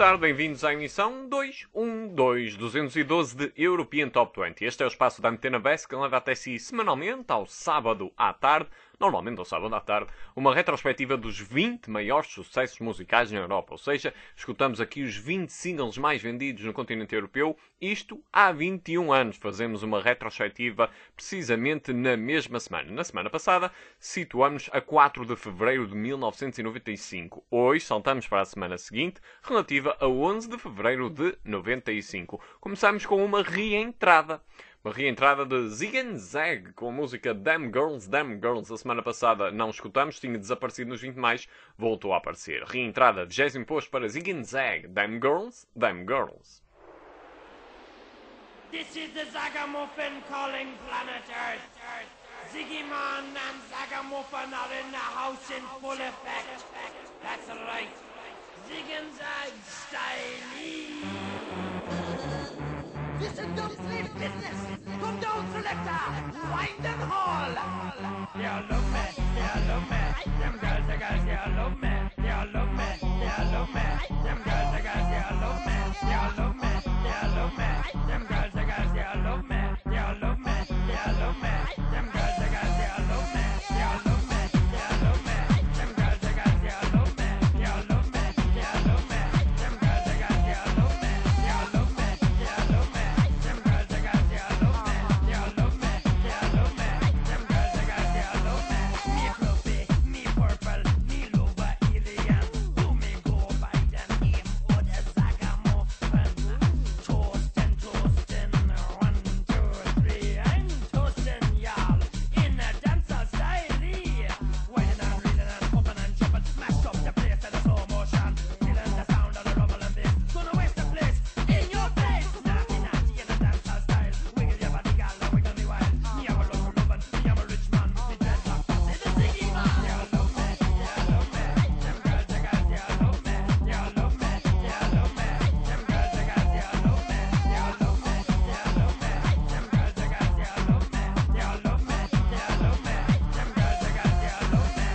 tarde, bem-vindos à emissão 212 de European Top 20. Este é o espaço da Antena Best que leva até si semanalmente, ao sábado à tarde, normalmente ao sábado à tarde, uma retrospectiva dos 20 maiores sucessos musicais na Europa. Ou seja, escutamos aqui os 20 singles mais vendidos no continente europeu, isto há 21 anos. Fazemos uma retrospectiva precisamente na mesma semana. Na semana passada, situamos a 4 de fevereiro de 1995. Hoje, saltamos para a semana seguinte, relativa a 11 de fevereiro de 95. Começamos com uma reentrada. Uma reentrada de Zig and Zag com a música Damn Girls, Damn Girls. A semana passada não escutamos, tinha desaparecido nos 20 mais, voltou a aparecer. Reentrada, 20º posto para Zig and Zag, Damn Girls, Damn Girls. This is the Zagamuffin calling planet Earth. Ziggy Man and Zagamuffin are in the house in full effect. That's right. Zig and Zag style. This is no slave business. Come down, selector. Wind and haul. They all love me. They all love me. Them girls, they all love me. They all love me. They all love me. Them girls, they all love me. They all love me. They all love me. Them girls, they all love me. They all love me. They all love me. Them girls, they all love me. They all love me. They all love me. Them girls, they all love me. They all love me. They all love me. Them girls, they all love me. They all love me. They all love me. Them girls, they all love me. They all love me. They all love me. Them girls, they all love me. Me fluffy, me purple, me lover alien. Do me go by the name of the Zagamuffin. Toastin', toastin', 1, 2, 3, I'm toastin', y'all. In a dancer style, whining and reeling and pumping and jumping, smashed up the place in a slow motion, feeling the sound of the rumble and bass. Gonna waste the place in your face. Naughty, naughty in a dancer style. Wiggle your body, gal, and wiggle me wild. Me have a love for lovin', me have a rich man, me dreadlock, that's the Ziggy Man. They all love me, they all love me. Them girls, they all love me, they all love me, they all love me. Them girls, they all love me, they all love me, they all love me. Them girls, they all love me, they all love me, they all love me. Them girls, they all love me.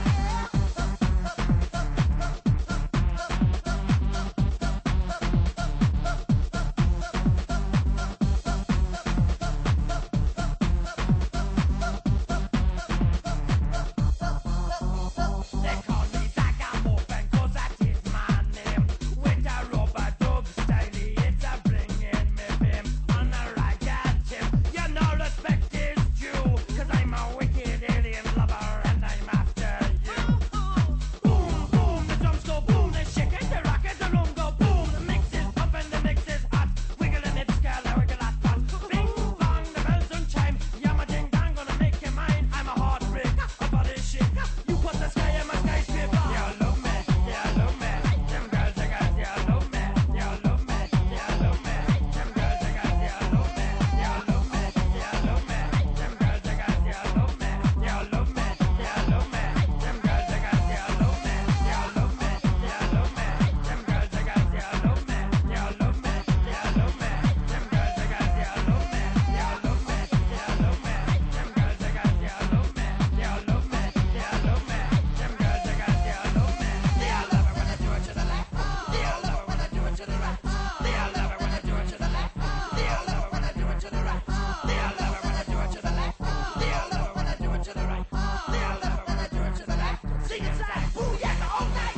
They call me Zagamuffin 'cause that is my name. With a rubber dub style, it's a bringing me fame. On a ragged tip, you know respect is due. 'Cause I'm a wicked alien lover and I'm after you. Boom, boom, the drums go boom, they shake it, they rock it, the room go boom. The mix is pumping, the mix is hot. Wiggling it, girl, I wiggle that spot. Bing, bong, the bells don't chime. Yamma ding dong, gonna make you mine. I'm a heartbreak, a body shake. You put the sky in my skyscraper. They all love me, they all love me. Them girls, they all love me. They all love me, they all love me. Them girls, they all love me. They all love me, they all love me. Them girls, they all love me. They all love me, they all love me. Them girls, they all love me. They all love me, they all love me. Them girls, they all love me. They all love me, they all love me. Them girls, they all love me. They all love me, they all love me. Them girls, they all love me. They all love me, they all love me. Them girls, they all love me. They all love it when I do it to the left. They all love it when I do it to the right. They all love it when I do it to the left. They all love it when I do it to the right. They all love it when I do it to the left. They all love it when I do it to the right. They all love it when I do it to the left. Sing it back, ooh yeah, all night.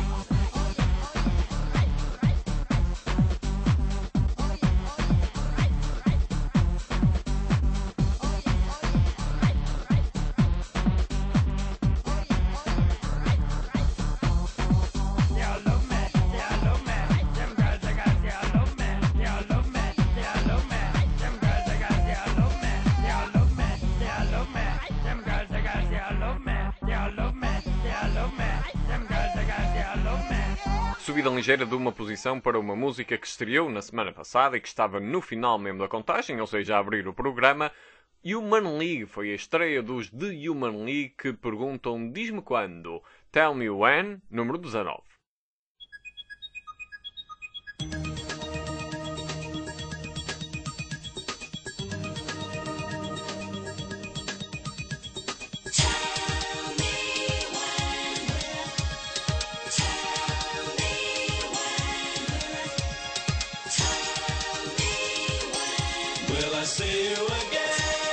They all love me, they all love me. Them girls, they all love me. They all love me, they all love me. Them girls, they all love me. They all love me, they all love me. Them girls, they all love me. They all love me, they all love me. Them girls, they all love me. Subida ligeira de uma posição para uma música que estreou na semana passada e que estava no final mesmo da contagem, ou seja, a abrir o programa. Human League foi a estreia dos The Human League que perguntam diz-me quando. Tell Me When, número 19. I see you again?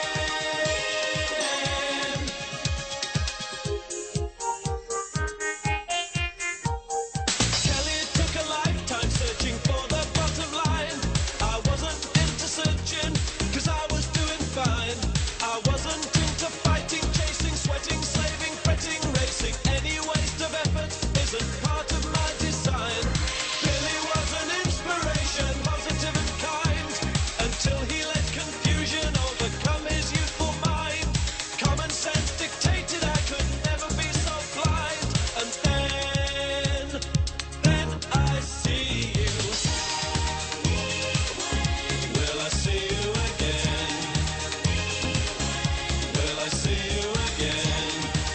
Kelly took a lifetime searching for the bottom line. I wasn't into searching, 'cause I was doing fine. I wasn't into fighting, chasing, sweating, slaving, fretting, racing. Any waste of effort isn't part of my design. Billy was an inspiration, positive and kind, until he let confusion overcome his youthful mind. Common sense dictated I could never be so blind. And then I see you. Will I see you again? Will I see you again?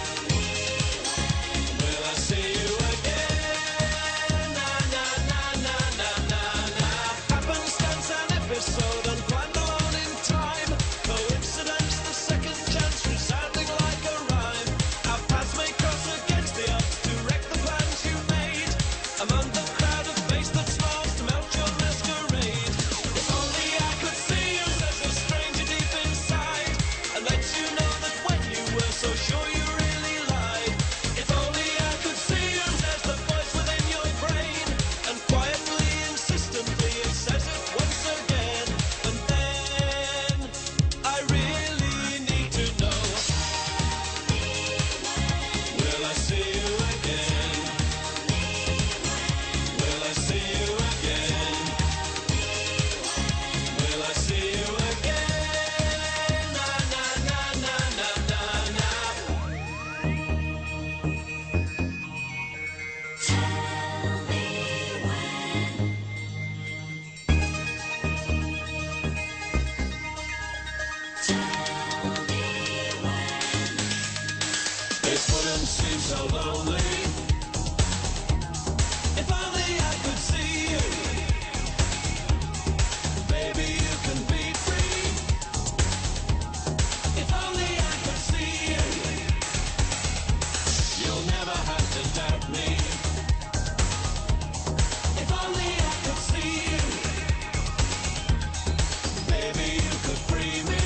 Will I see you again? Na na na na na na na. Happenstance an episode unplanned alone in time. Coincidence, the second chance resounding like a rhyme. Our paths may cross against the odds to wreck the plans you made. Among the crowd of face that's lost to melt your masquerade. If only I could see you, says a stranger deep inside, and lets you know that when you were so sure you really lied. If only I could see you, says the voice within your brain, and quietly, insistently it says it once again. And then I really need to know. Will I see you again? Will I see you again? Will I see you again? Na na na na na na na. This wouldn't seem so lonely if only I could see you. Baby, you can be free. If only I could see you. You'll never have to doubt me. If only I could see you. Baby, you could free me.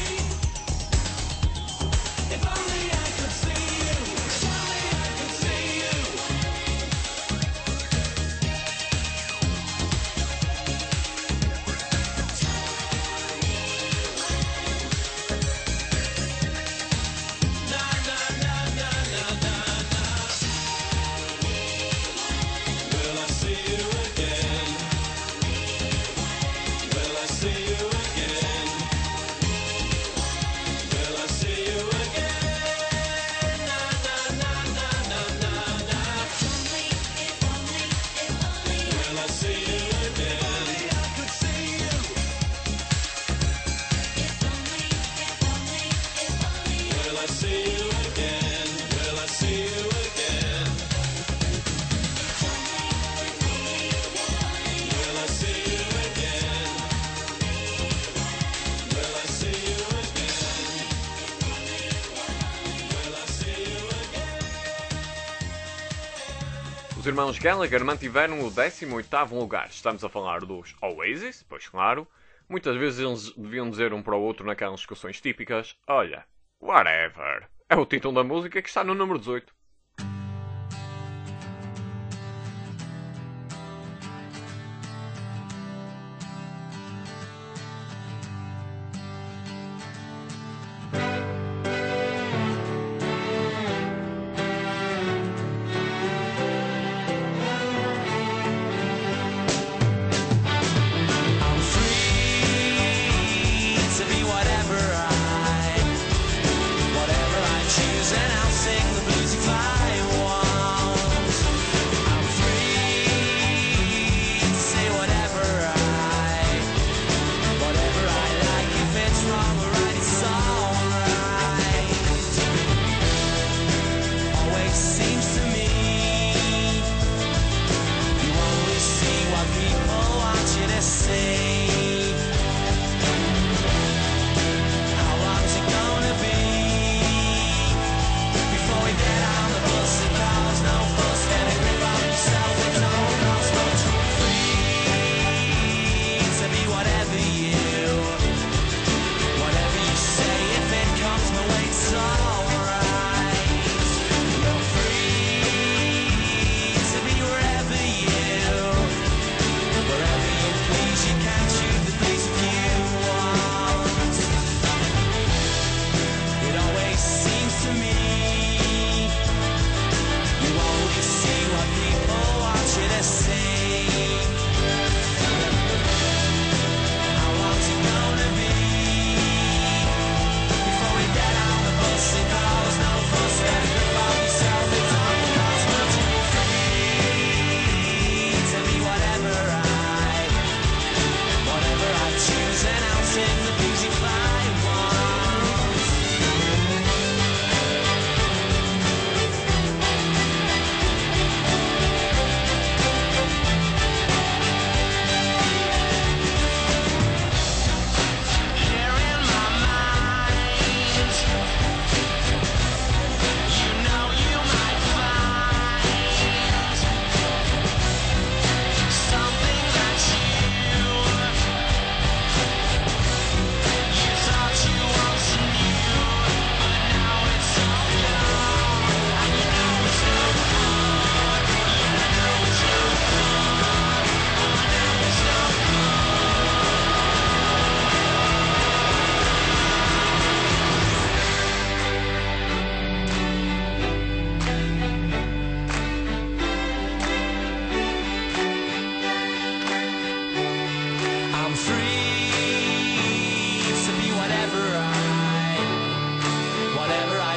If only I could see you. If only I could see you. Na na na na na na na. Will I see you again? Will I see you again? Will I see you again? Na na na na na na na. Will I see you again? If only I could see you. Will I see you again? Will I see you again? Will I see you again? Will I see you again? Will I see you again? Os irmãos Gallagher mantiveram o 18º lugar. Estamos a falar dos Oasis, pois claro. Muitas vezes eles deviam dizer um para o outro naquelas discussões típicas: olha, whatever. É o título da música que está no número 18. I'm free to be whatever I choose, and I'll sing the blues you fly.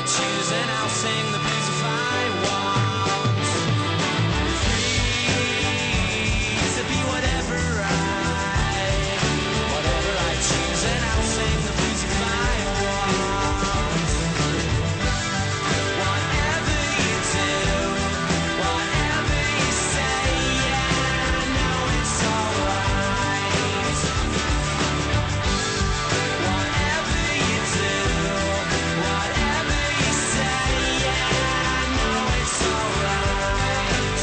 choose, and I'll sing the blues if I want. Free to be whatever I choose, and I'll sing the blues if I want. Whatever you do, whatever you say, yeah, I know it's alright. Whatever you do, whatever you say, yeah, I know it's alright.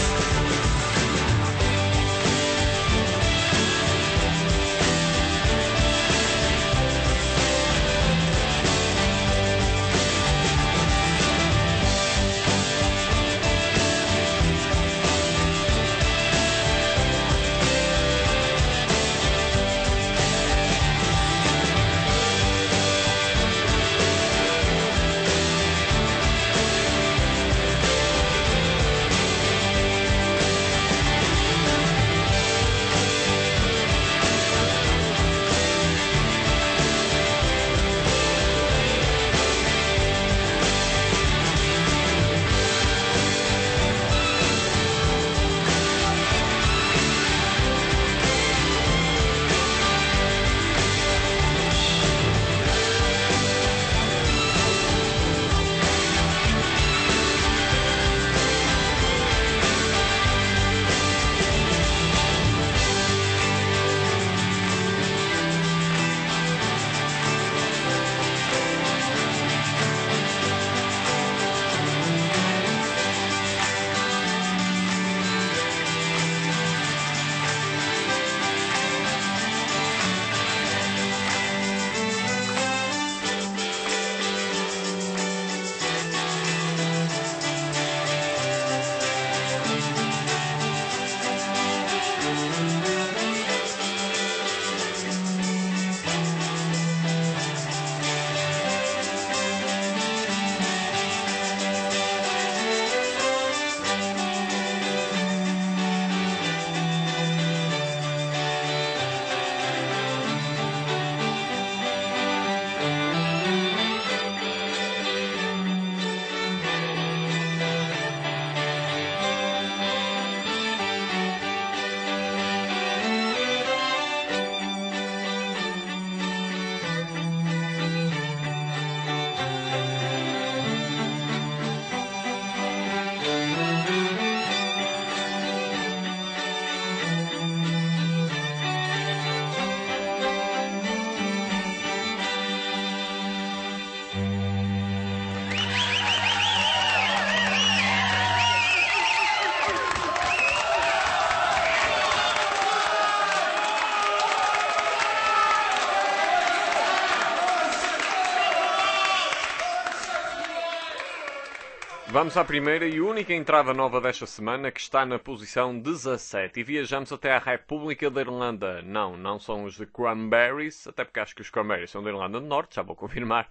Vamos à primeira e única entrada nova desta semana, que está na posição 17. E viajamos até à República da Irlanda. Não são os de Cranberries, até porque acho que os Cranberries são da Irlanda do Norte, já vou confirmar.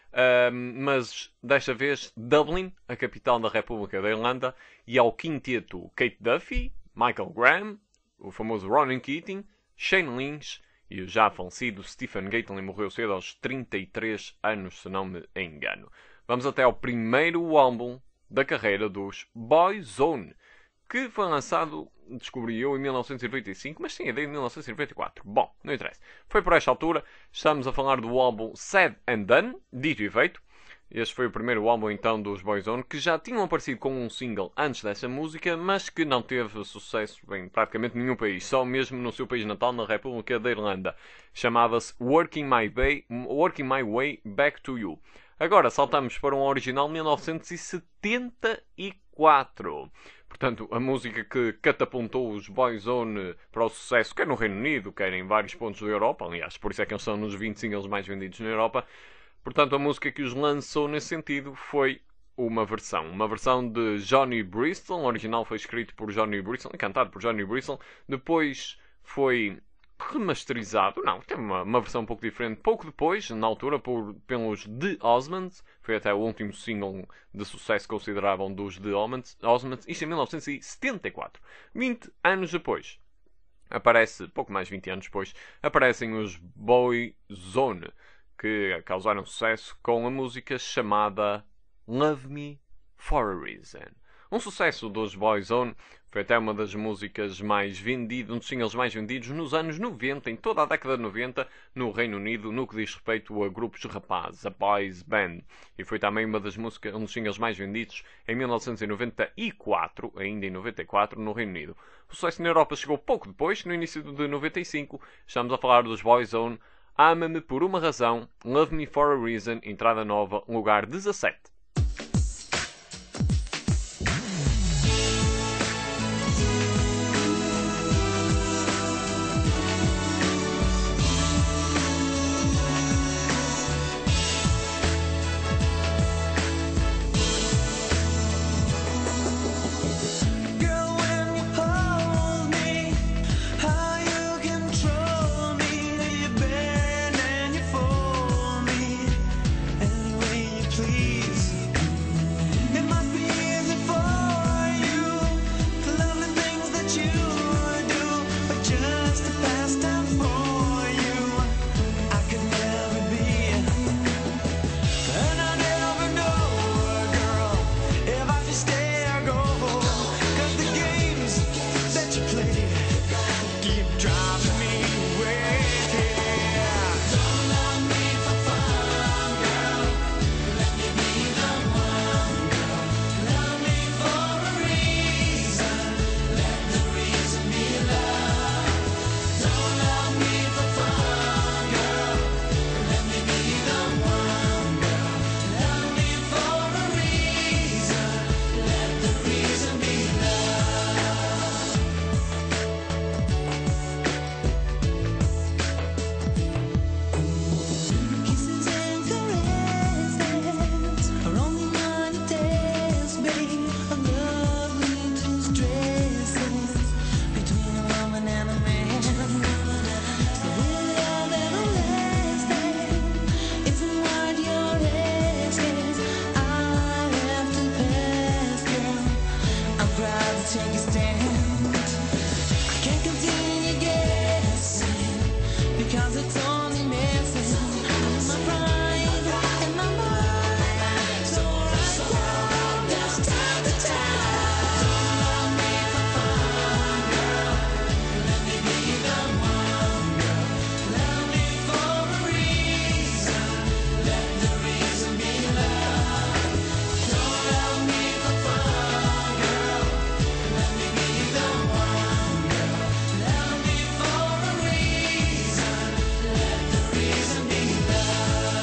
Mas desta vez Dublin, a capital da República da Irlanda, e ao quinteto Kate Duffy, Michael Graham, o famoso Ronan Keating, Shane Lynch e o já falecido Stephen Gately, morreu cedo aos 33 anos, se não me engano. Vamos até ao primeiro álbum da carreira dos Boyzone, que foi lançado, descobri eu, em 1995, mas tinha ideia de 1994. Bom, não interessa. Foi por esta altura, estamos a falar do álbum Said and Done, dito e feito. Este foi o primeiro álbum então dos Boyzone, que já tinham aparecido com um single antes dessa música, mas que não teve sucesso em praticamente nenhum país, só mesmo no seu país natal, na República da Irlanda. Chamava-se Working My Way Back to You. Agora saltamos para um original de 1974. Portanto, a música que catapultou os Boyzone para o sucesso, quer no Reino Unido, quer em vários pontos da Europa. Aliás, por isso é que eles são nos 20 singles mais vendidos na Europa. Portanto, a música que os lançou nesse sentido foi uma versão de Johnny Bristol. O original foi escrito por Johnny Bristol e cantado por Johnny Bristol. Depois foi remasterizado, não, teve uma versão um pouco diferente, pouco depois, na altura, pelos The Osmonds. Foi até o último single de sucesso consideravam dos The Osmonds, isto em 1974. 20 anos depois, pouco mais de 20 anos depois, aparecem os Boyzone, que causaram sucesso com a música chamada Love Me For A Reason. Um sucesso dos Boyzone, foi até uma das músicas mais vendidas, um dos singles mais vendidos nos anos 90, em toda a década de 90, no Reino Unido, no que diz respeito a grupos de rapazes, a boys band. E foi também uma das músicas, um dos singles mais vendidos em 1994, ainda em 94, no Reino Unido. O sucesso na Europa chegou pouco depois, no início de 95. Estamos a falar dos Boyzone. Ama-me por uma razão, Love Me For A Reason, entrada nova, lugar 17. Girl, when you hold me, how you control me, you bend and you fold me any way you please. It must be easy for you, the lovely things that you do, but just a pastime for you. I could never be, and I never know, girl, if I should stay or go. 'Cause the games that you play keep driving me away. Don't love me for fun, girl. Let me be the one, girl. Love me for a reason. Let the reason be love. Don't love me for fun, girl. Let me be the one, girl. Love me for a reason. Let the reason be love. Kisses and caresses are only one test, babe, of love little stresses between a woman and a man. So will love everlasting isn't what you're asking. I have to pass, girl. I'm proud to take a stand. I can't continue guessing because it's only messing my pride and my mind. So right now, just time to time. Don't love me for fun, girl. Let me be the one, girl. Love me for a reason. Let the reason be love. Don't love me for fun, girl. Let me be the one, girl. Love me for a reason. Let the reason be love.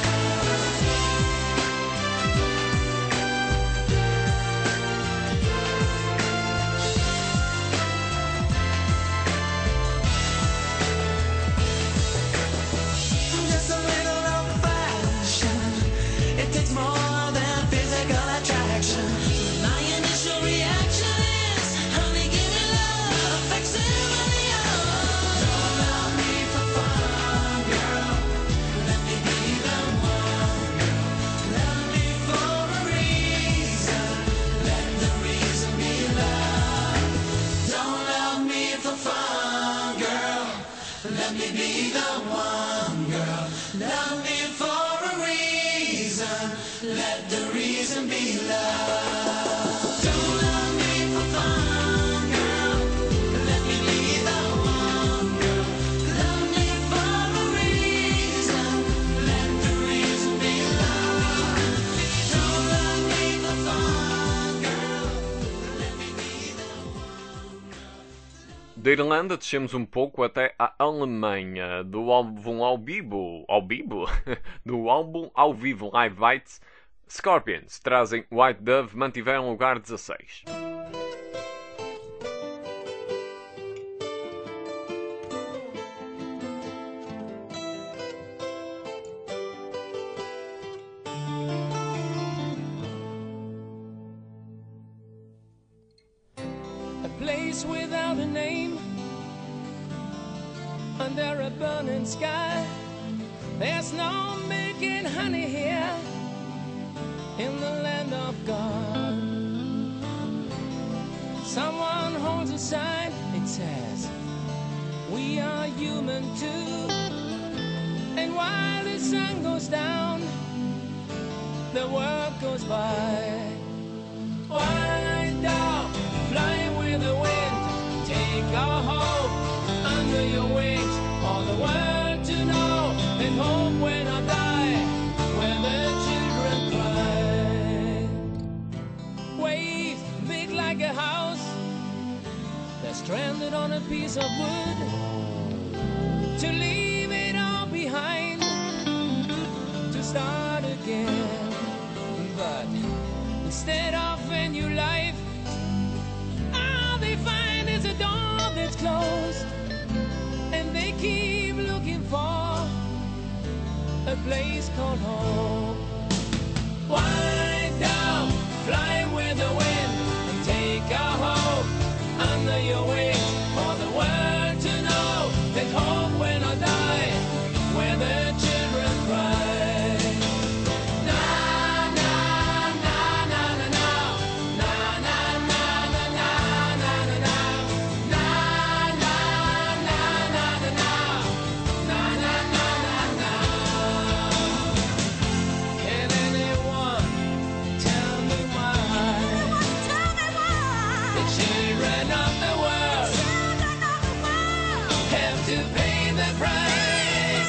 Just a little old-fashioned. It takes more than physical attraction. My initial reaction is, honey, give me love, facsimile of. Don't love me for fun, girl. Let me be the one, girl. Love me for a reason. Let the reason be love. Don't love me for fun, girl. Let me be the one, girl. Love me for a reason. Let the reason be love. Don't love me for fun, girl. Let me be the one, girl. Love me for a reason. Let the reason be love. Don't love me for fun, girl. Let me be the one. Da Irlanda descemos um pouco até a Alemanha, do álbum do álbum ao vivo Live Bites. Scorpions trazem White Dove, mantiveram lugar 16. A place without a name, under a burning sky. There's no making honey here in the land of God. Someone holds a sign, it says, we are human too. And while the sun goes down, the world goes by. Wind down, fly with the wind. Take our hope under your wings. For the world to know and hope when I die, when the children cry. Waves big like a house, they're stranded on a piece of wood. To leave it all behind, to start again. But instead of a new life, all they find is a door that's closed. And they keep looking for a place called home. Wind down, fly with the wind, and take our hope under your wings. For the world to know that hope when I die, where the children cry. Na na na na na na, na na na na na na na na, na na na na na na, na na na na. Can anyone tell me why? The children of the world have to pay the price.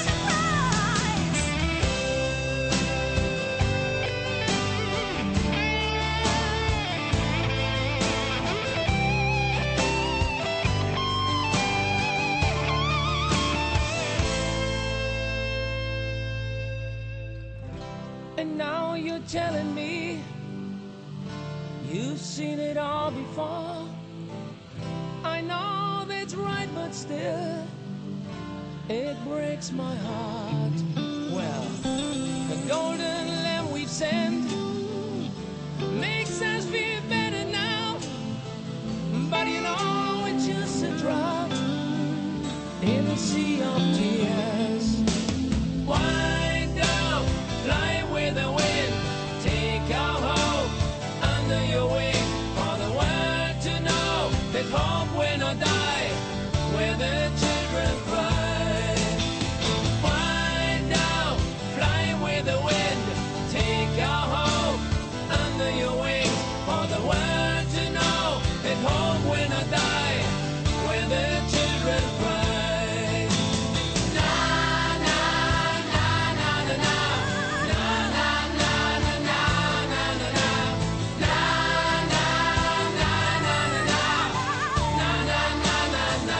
And now you're telling me you've seen it all before. I know that's right, but still it breaks my heart. Well, the golden lamb we've sent makes us feel better now, but you know it's just a drop in a sea of tears. Wind down, fly with the wind, take our hope under your wing. For the world to know that hope when I die, where the children cry. Wind down, fly with the wind, take our hope under your wing. For the world to know that hope when I die, where the children cry. Na na na na na na, na na na na na na na na, na na na na na na, na na na na na,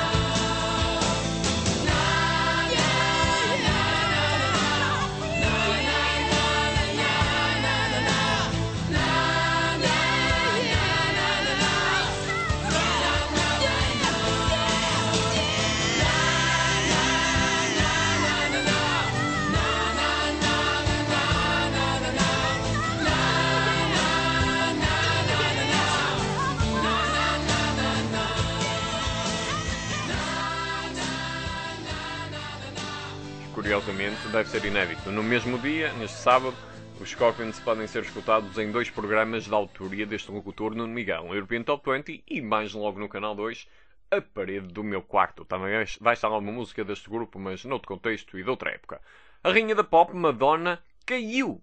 na na Curiosamente, deve ser inédito. No mesmo dia, neste sábado, os Scorpions podem ser escutados em 2 programas da autoria deste locutor Nuno Miguel, o European Top 20 e mais logo no canal 2, A Parede do Meu Quarto. Também vai estar lá uma música deste grupo, mas noutro contexto e de outra época. A rainha da pop, Madonna, caiu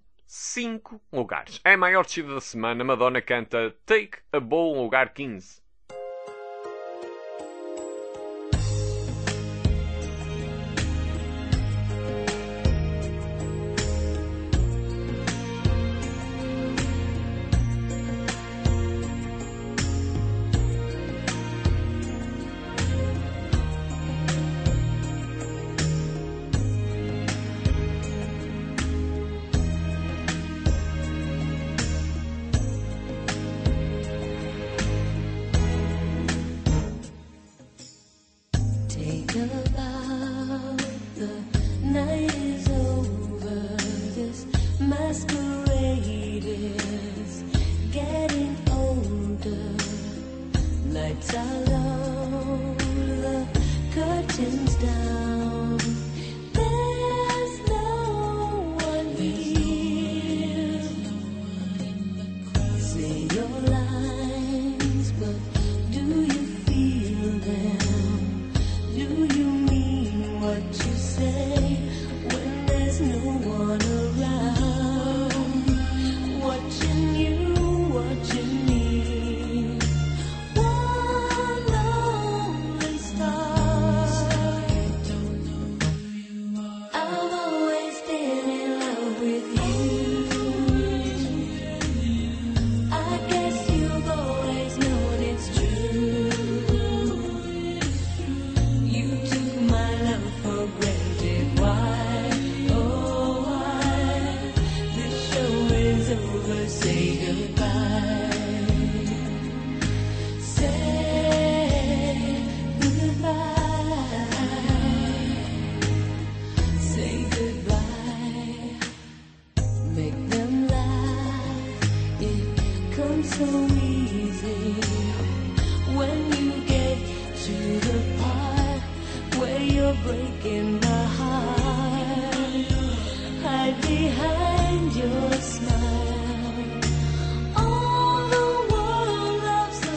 5 lugares. É a maior descida da semana. Madonna canta Take a Bow, lugar 15. When there's no one around, what you say goodbye. Say goodbye. Say goodbye. Make them laugh. It comes so easy when you get to the part where you're breaking my heart. Hide behind your smile. All the world loves a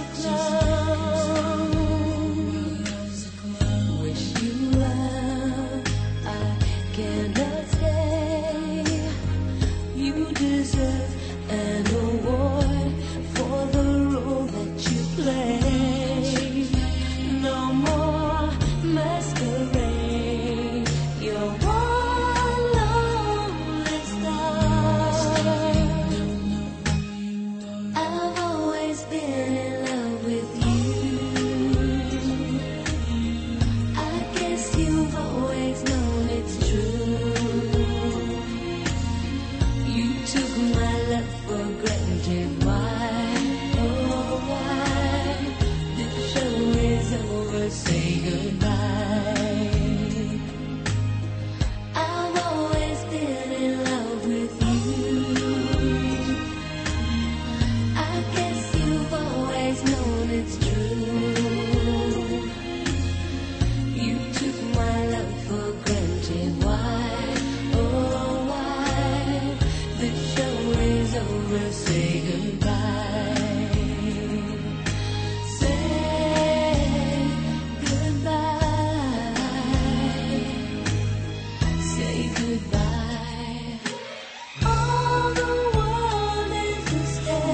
clown. Wish you well, I cannot stay. You deserve an award for the role that you play. No more masquerade. You're one lonely star. I've always been in love with you. I guess you've always known it's true. You took my love for granted. Why? Oh, why? The show is over. Say goodbye. I've always been in love with you. I guess you've always known it's true. You took my love for granted. Why? Oh, why? The show is over. Say goodbye. Say goodbye. Say goodbye. All the world is a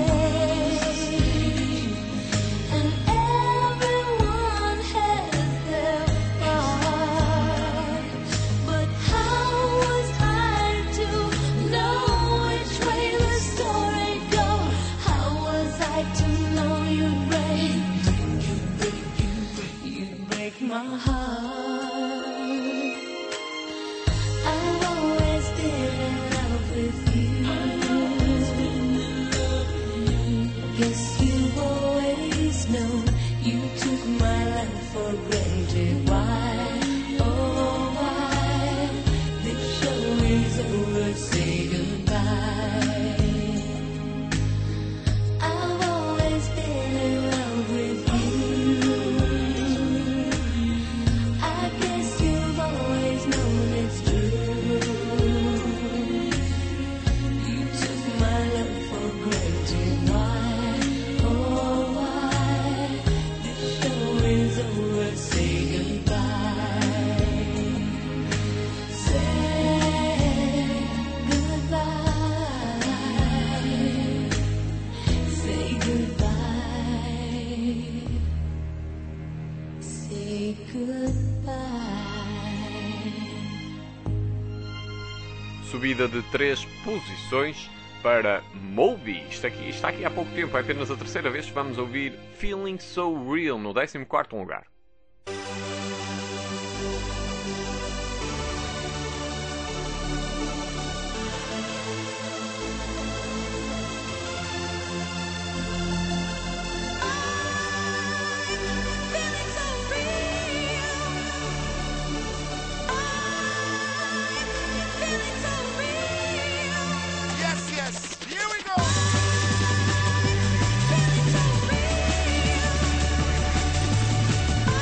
stage, and everyone has their part. But how was I to know which way the story goes? How was I to know you'd break my heart? I've always been in love with you. Guess you've always known you took my life for granted. Why? Oh, why? This show is over. Say goodbye. I've always been in love with you. I guess you've always known it's true. You took my love for granted. Why? Oh, why? This show is over. Say goodbye. Say goodbye. Say goodbye. Say goodbye. Subida de 3 posições para Moby. Está aqui há pouco tempo, é apenas a terceira vez que vamos ouvir Feeling So Real no 14º lugar. Yes, yes, here we go. Feeling so real.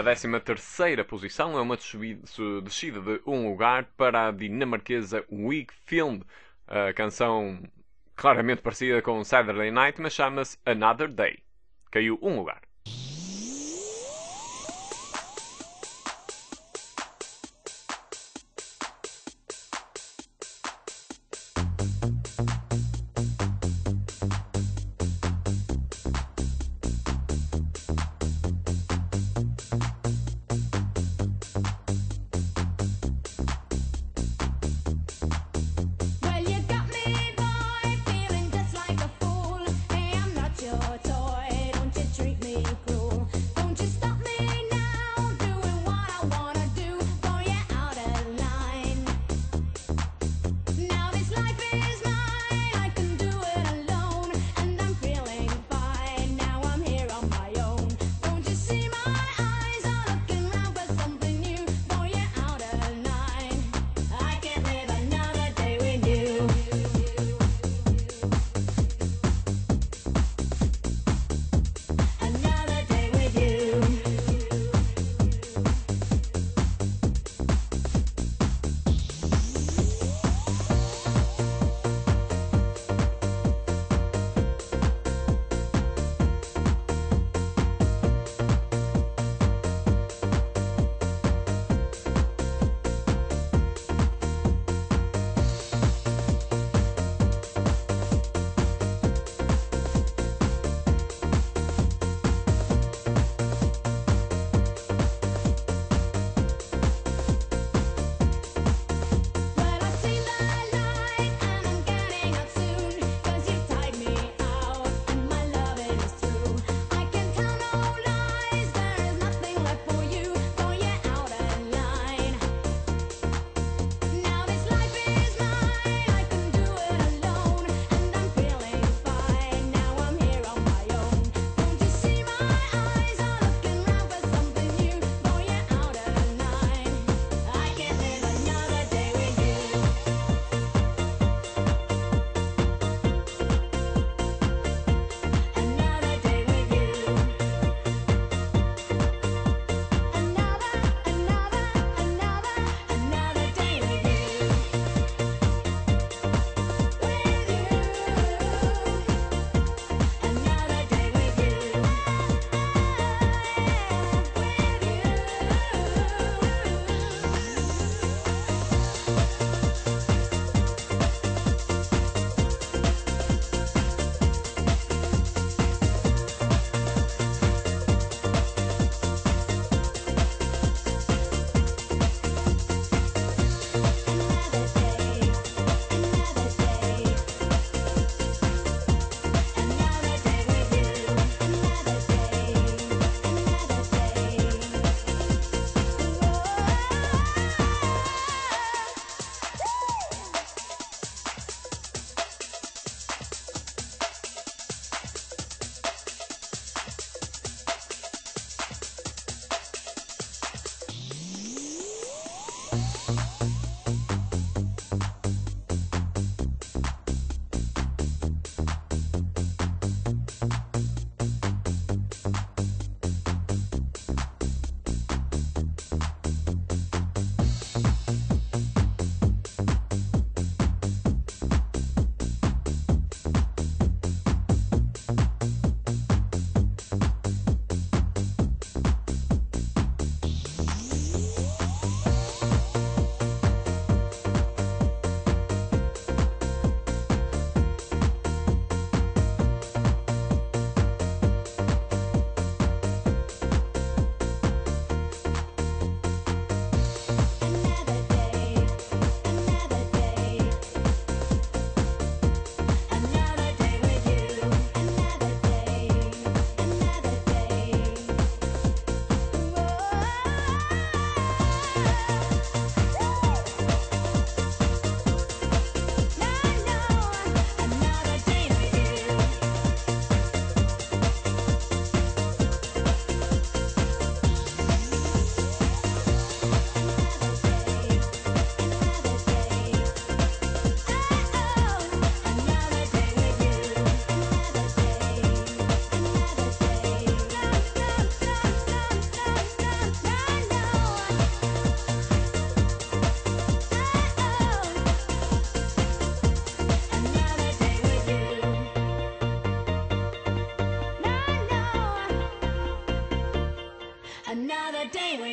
A 13ª posição é uma descida de um lugar para a dinamarquesa Weak Film. A canção claramente parecida com Saturday Night, mas chama-se Another Day. Caiu um lugar. Well, you got me, boy, feeling just like a fool. Hey, I'm not your toy, don't you treat me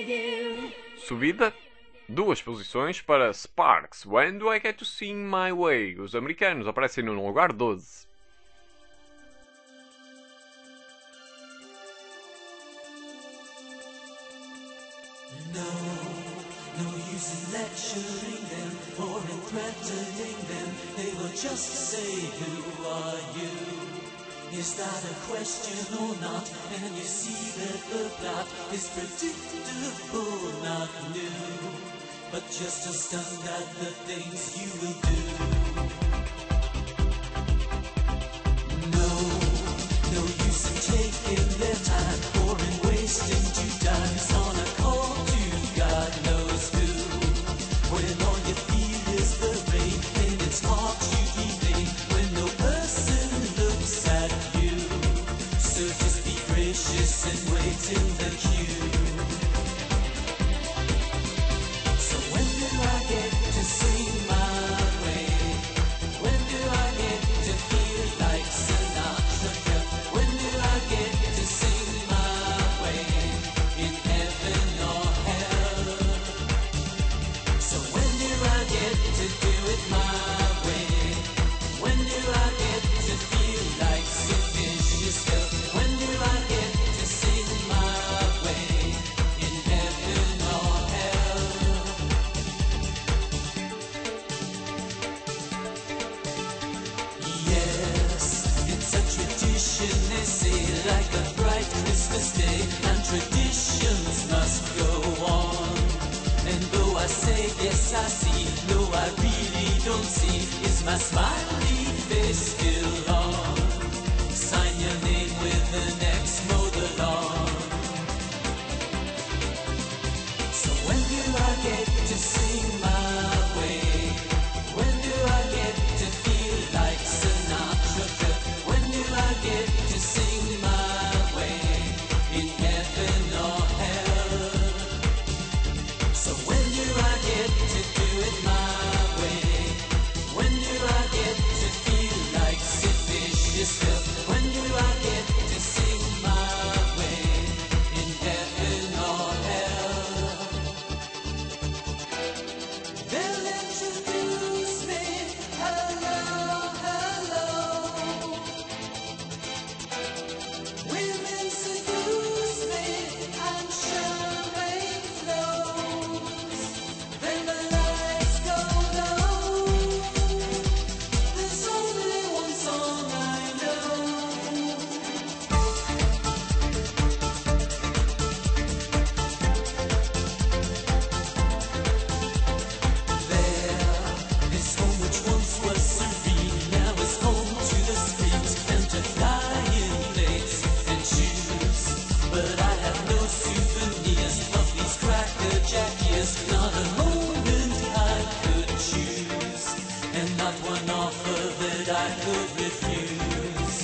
do. Subida 2 posições para Sparks, When Do I Get to Sing My Way? Os americanos aparecem no lugar 12. No use in lecturing them or in threatening them. They will just say, who are you? Is that a question or not? And you see that the plot is predictable, not new, but just a stunt at the things you will do. No use in taking their time or in wasting 2 dimes on a call to God knows who. When all you feel is the rain and it's hard to evade when no person looks at you. So just be gracious and wait in the queue. So when do I get to sing my way? When do I get to feel like Sinatra? When do I get to sing my way in heaven or hell? So when do I get to do it my way? When do I get to feel like Sid Vicious? When do I get to sing my way in heaven or hell? Yes, it's a tradition, they say, like a bright Christmas day, and traditions must go on. And though I say yes, I see, no, I really don't see, is my smiley face still on? Sign your name with the next mow the lawn. So when do I get to sing my way? When do I get to feel like Sinatra? When do I get to sing my way in heaven or hell? So when do I get to do it my way? When do I get to feel like Sid Vicious? When do I get to sing my way in heaven or hell? They'll introduce me, hello, hello. Women seduce me and champagne flows. Then the lights go low. There's only one song I know. There, this home which once was serene, now is home to the streets and to flying plates and shoes. But I have no souvenirs of these cracker-jack years, not a moment I could choose, and not one offer that I could refuse.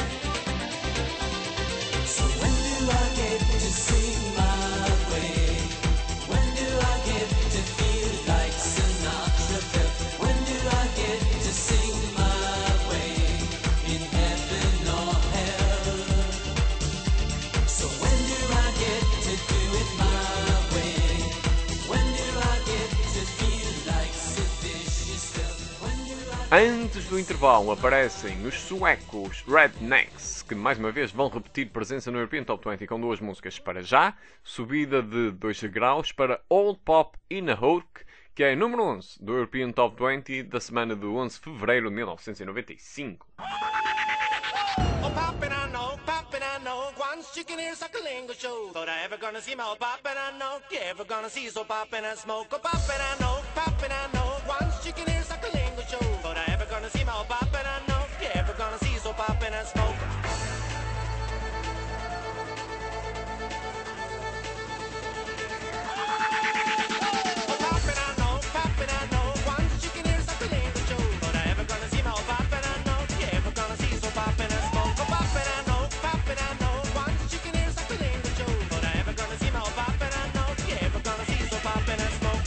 So when do I get to sing my way? When do I get to feel like Sinatra? When do I get to sing my way in heaven or hell? So when do I get to do it my way? When do I get to feel like Sid Vicious? When do I Antes do intervalo aparecem os suecos Rednecks, que mais uma vez vão repetir presença no European Top 20 com 2 músicas para já, subida de 2 graus para Old Pop in a Hook, que é número 11 do European Top 20 da semana de 11 de fevereiro de 1995. Oh, poppin', I know, once chicken ears suck a lingo show. Thought I ever gonna see my old poppin', I know, you ever gonna see so poppin' and smoke. Oh, poppin', I know, once chicken ears suck a lingo show. Thought I ever gonna see my old poppin', I know, you ever gonna see so poppin' and smoke. Oh, poppin', I know, once chicken ears suck a lingo show. Thought I ever gonna see my old poppin', I know, you ever gonna see so poppin' and smoke. Oh, poppin', I know, once chicken ears suck a lingo show. Thought I ever gonna see my old poppin', I know, you ever gonna see so poppin' and smoke.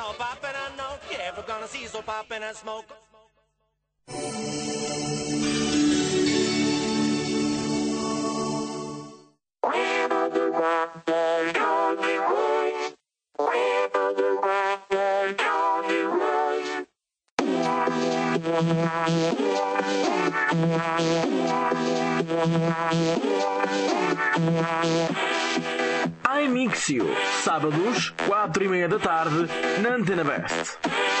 all poppin' and no. Yeah, we're gonna see so poppin' and smoke. iMixio, sábados, 4:30 da tarde, na Antena Best.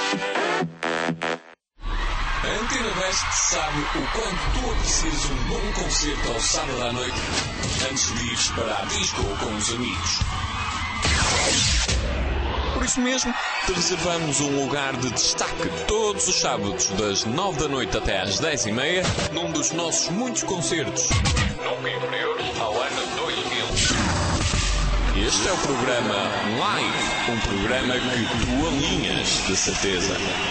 A Antena Best sabe o quanto tu aprecias um bom concerto ao sábado à noite antes de ires para a disco com os amigos. Por isso mesmo, te reservamos um lugar de destaque todos os sábados, das 9 da noite até às 10:30, num dos nossos muitos concertos. Nunca inferior ao ano 2000. Este é o programa Live, um programa que tu alinhas, de certeza.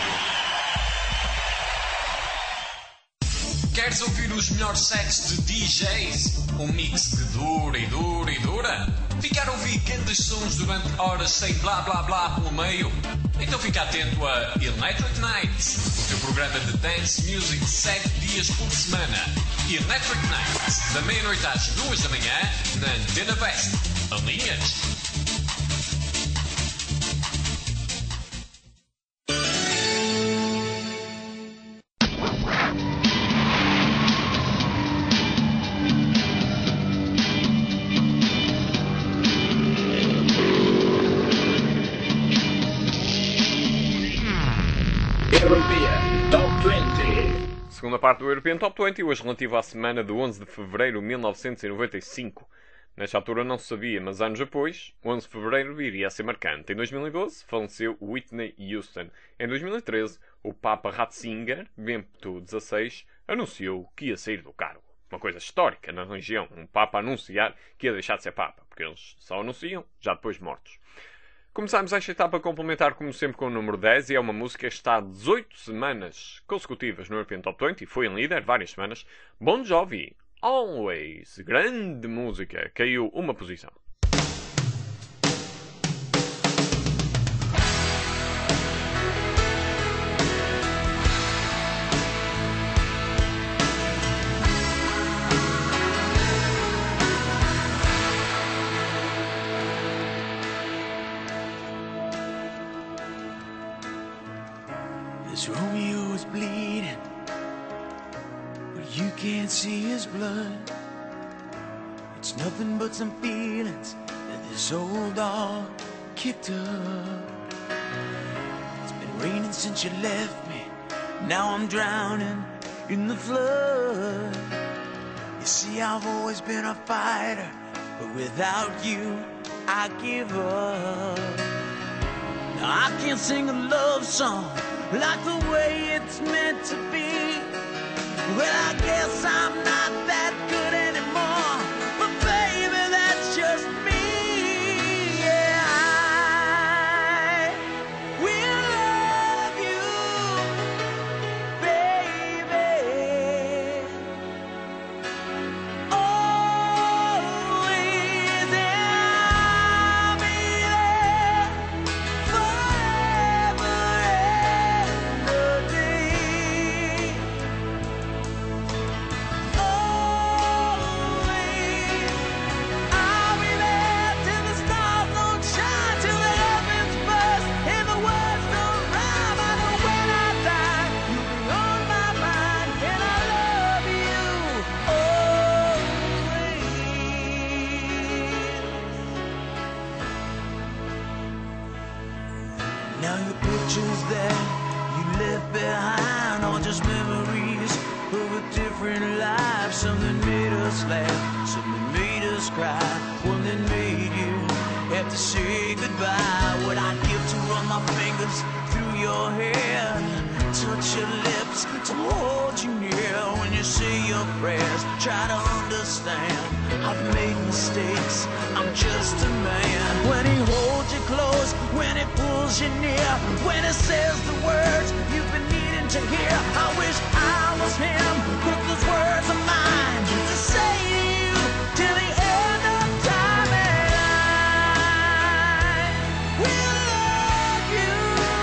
Queres ouvir os melhores sets de DJs? Um mix que dura e dura e dura? Ficar a ouvir grandes sons durante horas sem blá blá blá pelo meio? Então fica atento a Electric Nights, o teu programa de dance music 7 dias por semana. Electric Nights, da meia-noite às 2 da manhã, na Antena Best. Alinhas? European Top 20. Segunda parte do European Top 20, hoje relativo à semana de 11 de fevereiro de 1995. Nesta altura não se sabia, mas anos depois, 11 de fevereiro viria a ser marcante. Em 2012, faleceu Whitney Houston. Em 2013, o Papa Ratzinger, Bento XVI, anunciou que ia sair do cargo. Uma coisa histórica na religião, um Papa anunciar que ia deixar de ser Papa, porque eles só anunciam já depois de mortos. Começámos esta etapa a complementar, como sempre, com o número 10, e é uma música que está há 18 semanas consecutivas no European Top 20, e foi em líder várias semanas. Bon Jovi, Always, grande música, caiu uma posição. This Romeo is bleeding, but you can't see his blood. It's nothing but some feelings that this old dog kicked up. It's been raining since you left me, now I'm drowning in the flood. You see, I've always been a fighter, but without you, I give up. Now I can't sing a love song like the way it's meant to be. Well, I guess I'm not that good anymore, but baby, that's just me. Yeah, I will love you, baby, always, and I'll be there forever and a day. I'll be there till the stars don't shine, till the heavens burst and the words don't rhyme. I know when I die, you'll be on my mind, and I love you always. Now your pictures that you left behind are just memories of a different life. Something made us laugh, something made us cry, one that made you have to say goodbye. What I'd give to run my fingers through your hair, touch your lips, to hold you near when you say your prayers. Try to understand, I've made mistakes, I'm just a man. When he holds you close, when he pulls you near, when he says the words you've been needing to hear, I wish I was him, but those words are mine to say to you till the end of time. And I will love you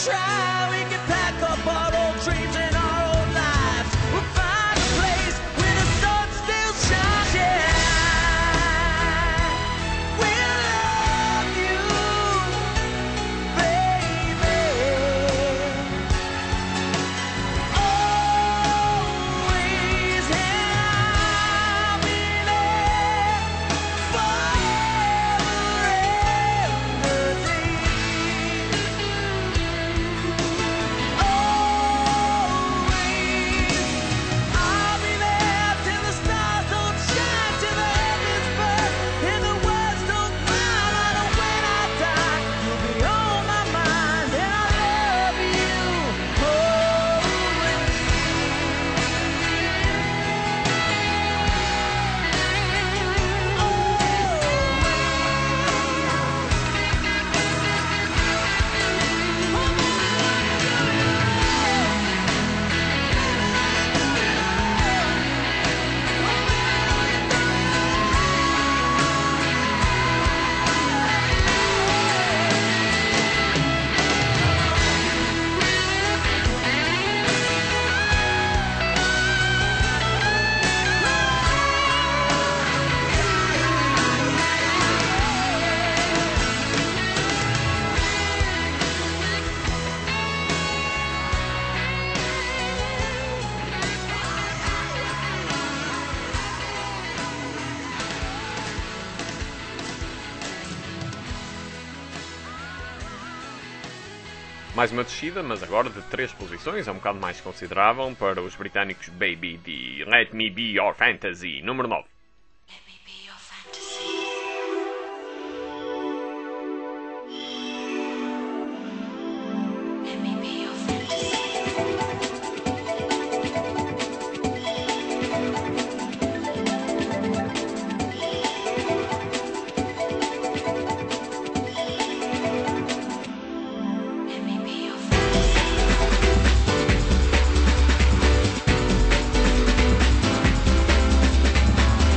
try, we can pack up our old dreams and our old lives. We'll find a place where the sun still shines. Yeah. We'll love you, baby. Always, and I'll be there forever and a day. Always, I'll be there till the stars don't shine, till the heavens burn, and the words don't cry. And when I die, you'll be on my mind, and I love you Mais uma descida, mas agora de 3 posições, é um bocado mais considerável para os britânicos Baby de Let Me Be Your Fantasy, número 9. Let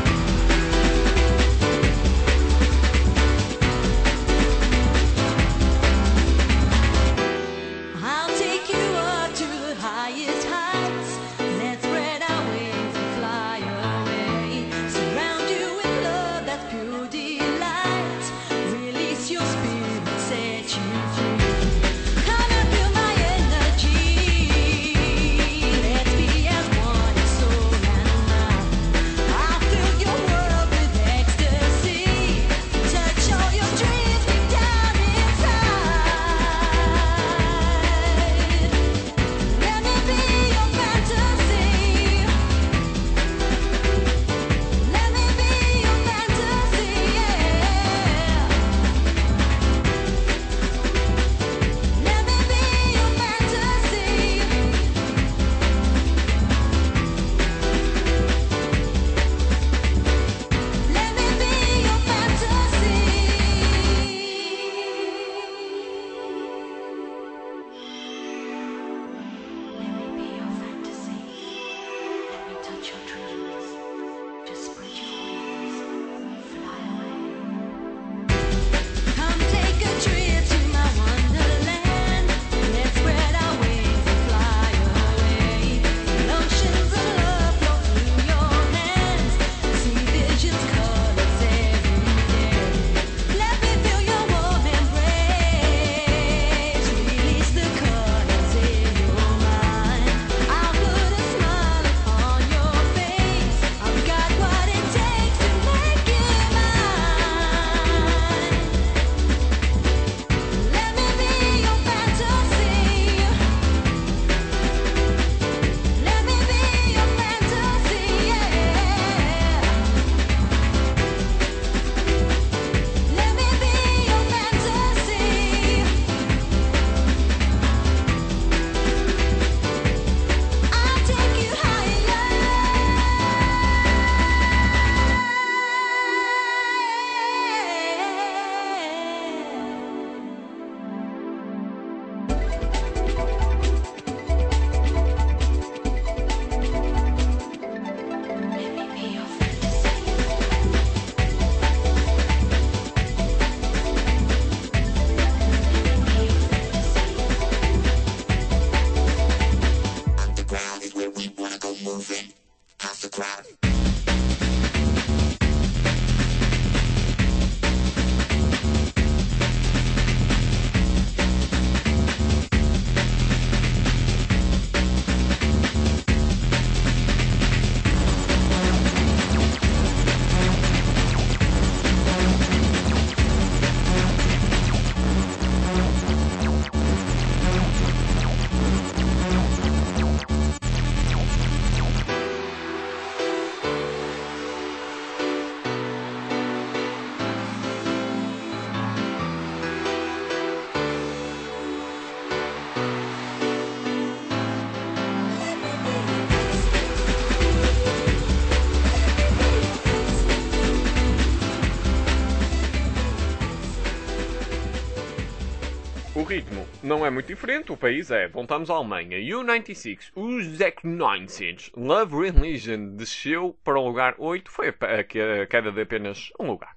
O ritmo não é muito diferente, o país é. Voltamos à Alemanha. U96, os Zack-90, Love Religion desceu para o lugar 8, foi a queda de apenas um lugar.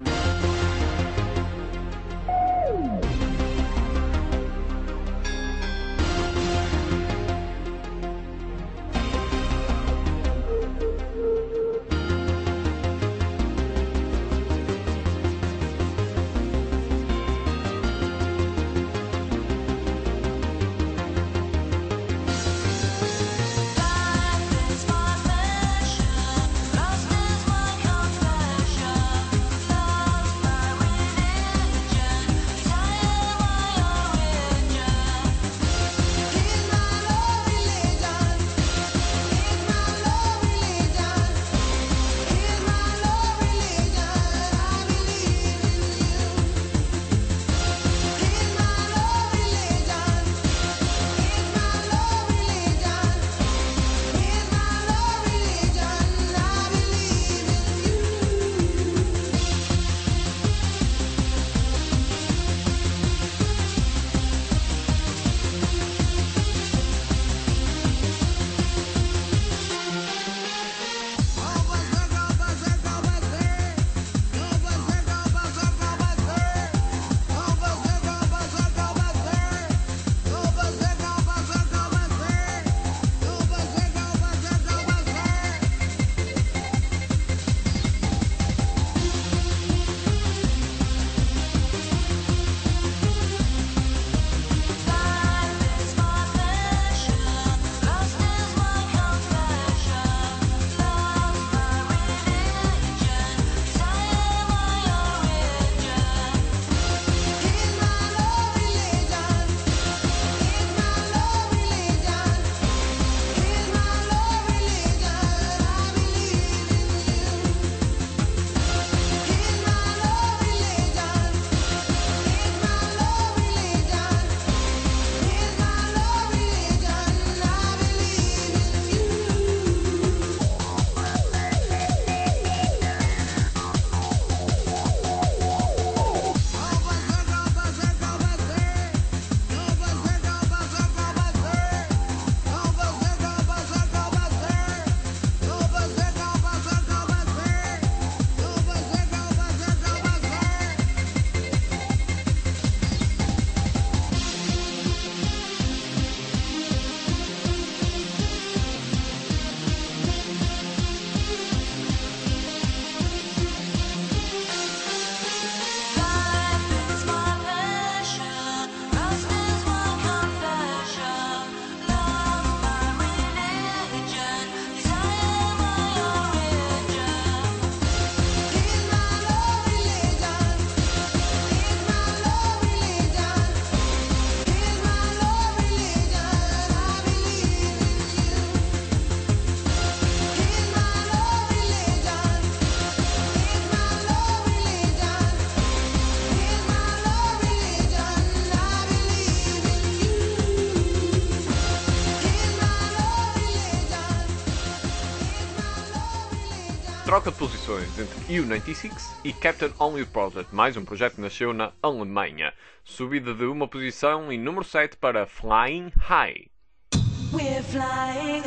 Troca de posições entre U96 e Captain Only Project, mais um projeto que nasceu na Alemanha. Subida de uma posição em número 7 para Flying High. We're flying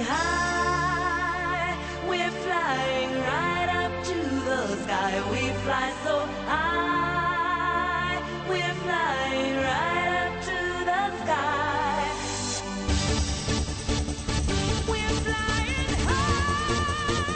high, we're flying right up to the sky. We fly so high, we're flying right up to the sky. We're flying high,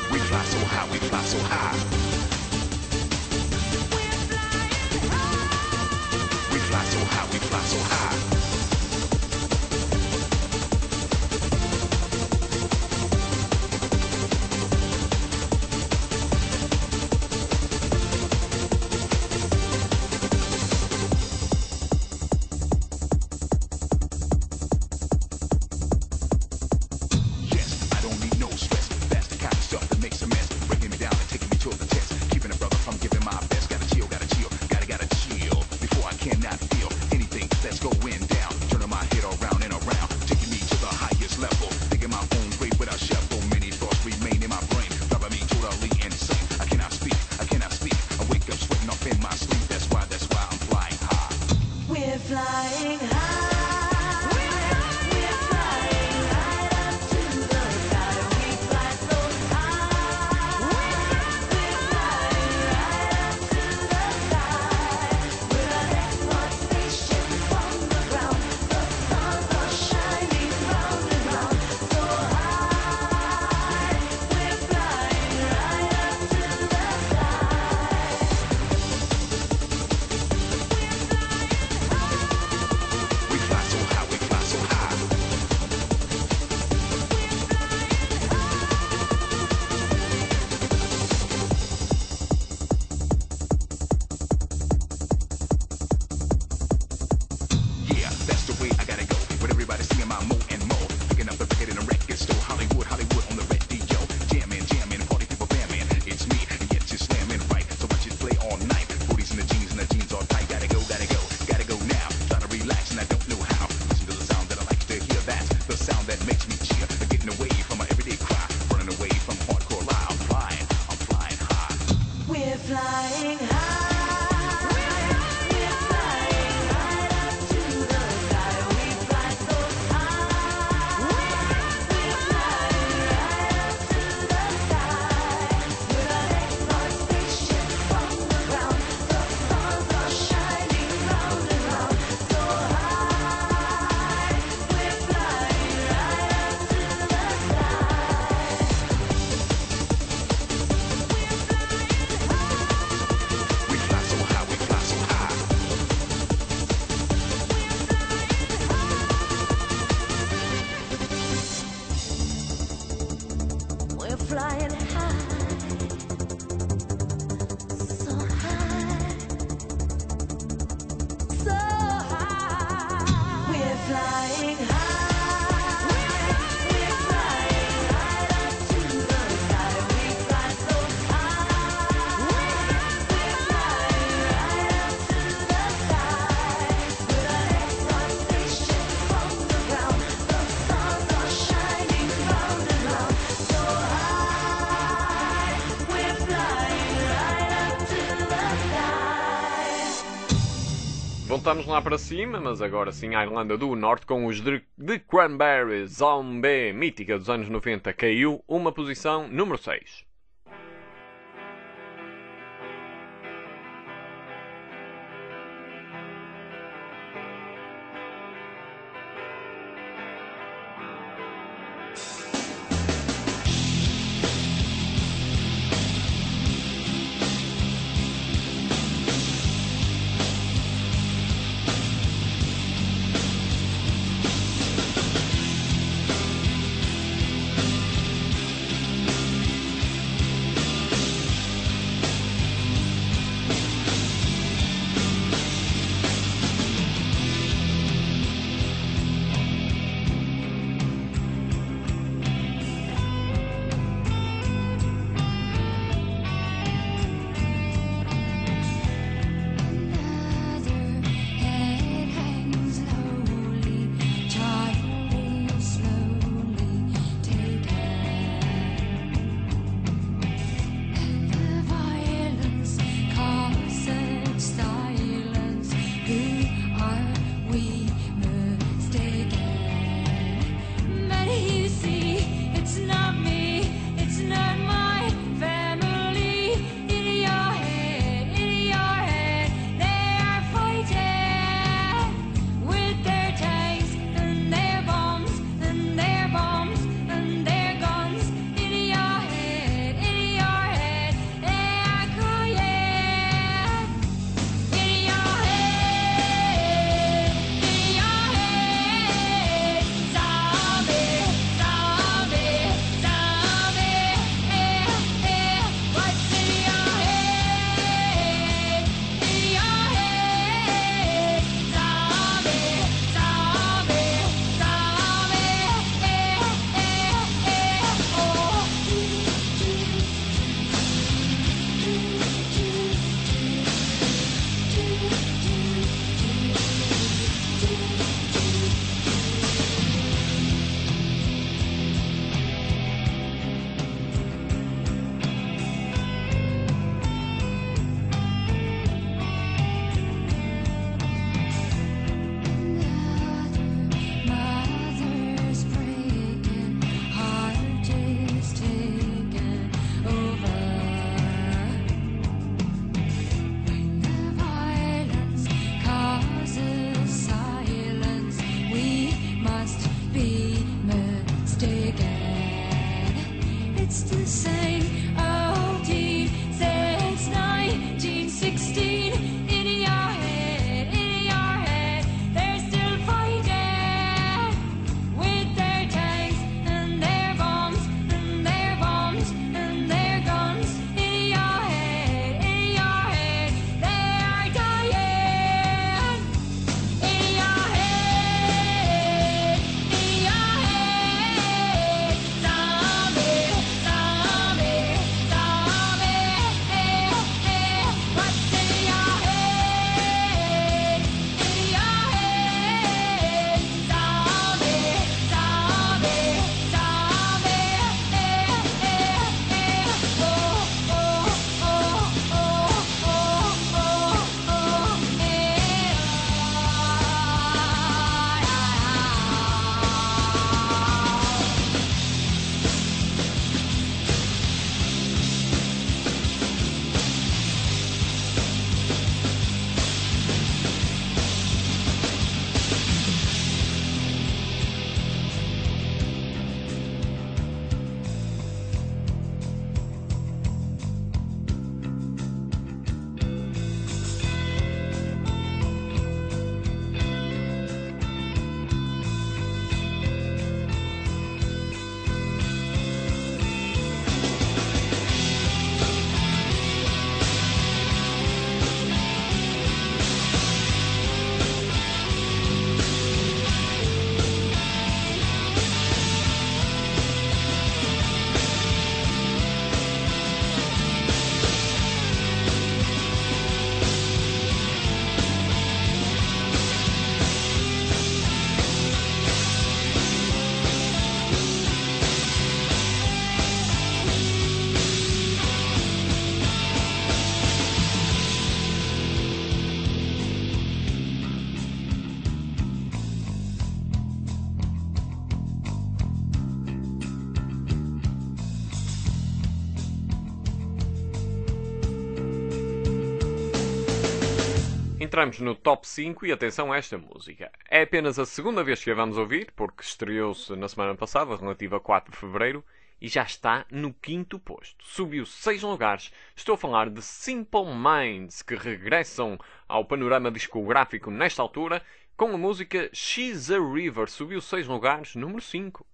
flying high. We're flying right up to the sky. We fly so high. We're flying right up to the sky. With our legs on spaceship from the ground. The stars are shining round and round. So high. We're flying right up to the sky. We fly so high, we fly so high. We're flying high, so high, so high. We're flying high. We're flying right up to the sky. We fly so high. We're flying right up to the sky. With our legs on spaceship from the ground. The stars are shining round and round. So high, we're flying right up to the sky. Voltamos lá para cima, mas agora sim à Irlanda do Norte com os The Cranberries. Zombie, mítica dos anos 90, caiu uma posição número 6. entramos no top 5 e atenção a esta música. É apenas a segunda vez que a vamos ouvir, porque estreou-se na semana passada, relativa a 4 de fevereiro, e já está no 5º posto. Subiu 6 lugares. Estou a falar de Simple Minds, que regressam ao panorama discográfico nesta altura, com a música She's a River. Subiu 6 lugares, número 5.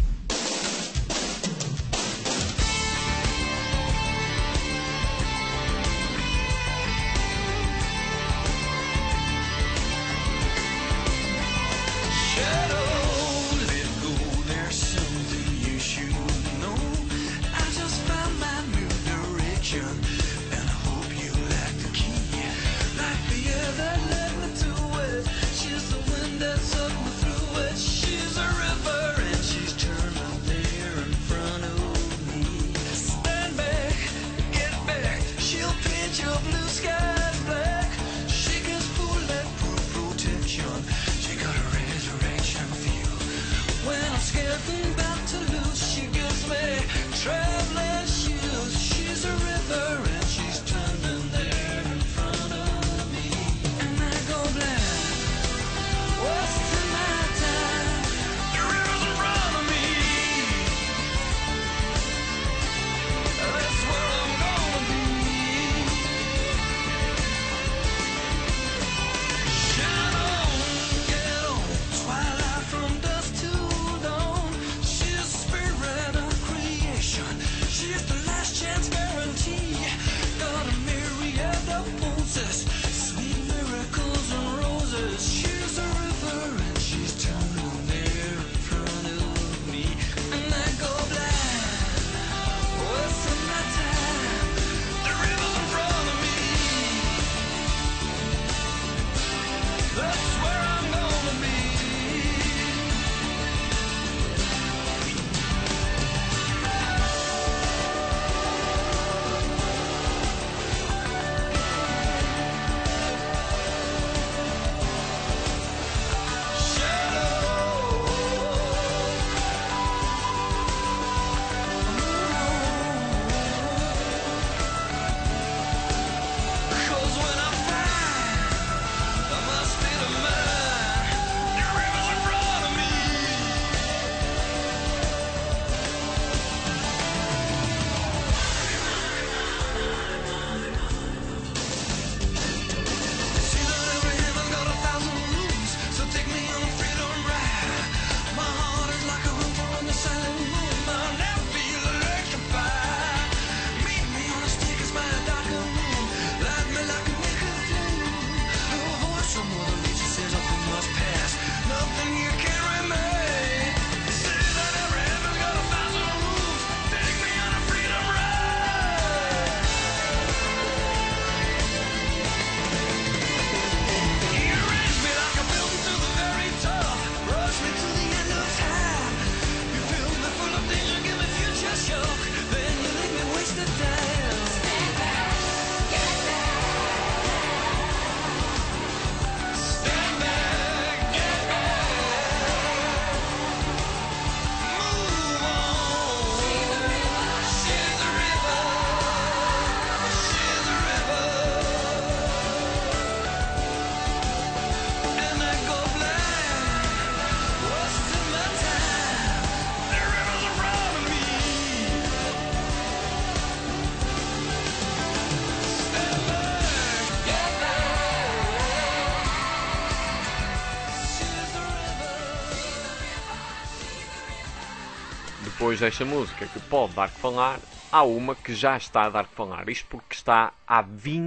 Depois desta música que pode dar que falar, há uma que já está a dar que falar. Isto porque está há